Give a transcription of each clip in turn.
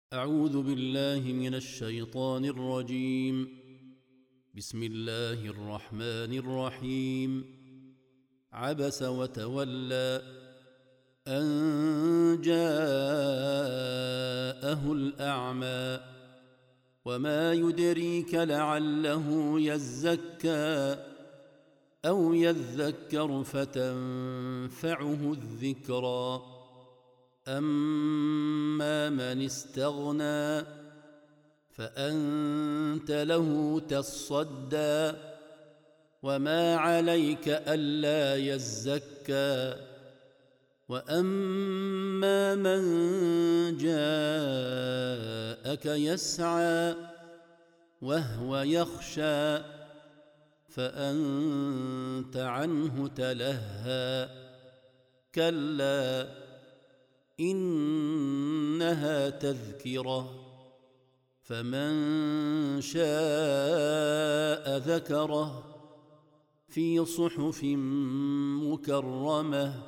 أعوذ بالله من الشيطان الرجيم. بسم الله الرحمن الرحيم. عبس وتولى أن جاءه الأعمى وما يدريك لعله يزكى أو يذكر فتنفعه الذكرى. أما من استغنى فأنت له تصدى وما عليك ألا يزكى. وأما من جاءك يسعى وهو يخشى فأنت عنه تلهى. كلا إنها تذكرة فمن شاء ذكره في صحف مكرمة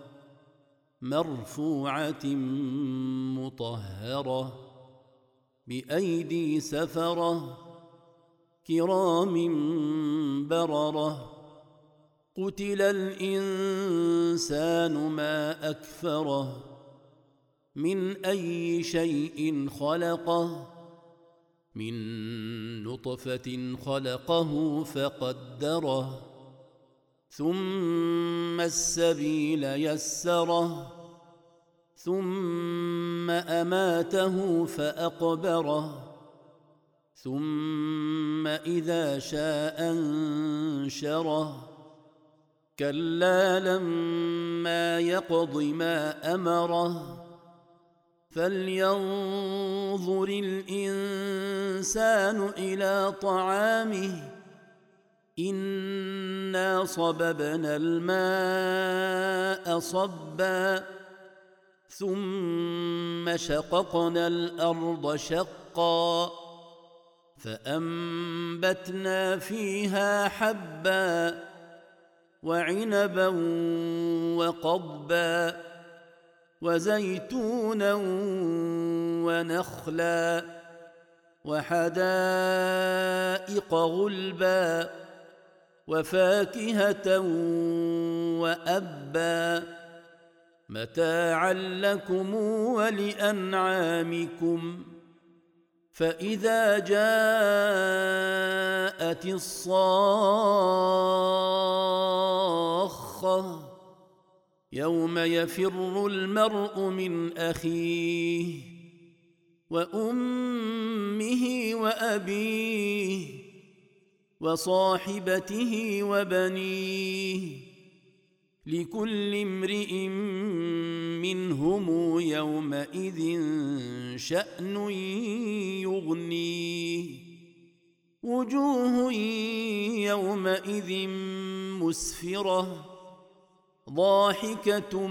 مرفوعة مطهرة بأيدي سفرة كرام بررة. قتل الإنسان ما أكفره من أي شيء خلقه من نطفة خلقه فقدره ثم السبيل يسره ثم أماته فأقبره ثم إذا شاء أنشره. كلا لما يقض ما أمره فلينظر الإنسان إلى طعامه إنا صببنا الماء صبا ثم شققنا الأرض شقا فأنبتنا فيها حبا وعنبا وقضبا وزيتونا ونخلا وحدائق غلبا وفاكهة وأبا متاعا لكم ولأنعامكم. فإذا جاءت الصاخة يوم يفر المرء من أخيه وأمه وأبيه وصاحبته وبنيه لكل امرئ منهم يومئذ شأن يغنيه. وجوه يومئذ مسفرة ضاحكة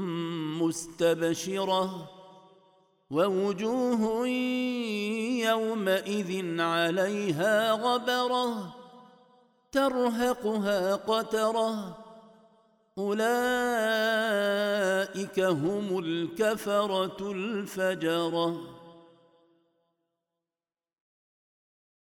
مستبشرة ووجوه يومئذ عليها غبرة ترهقها قترة. أولئك هم الكفرة الفجرة.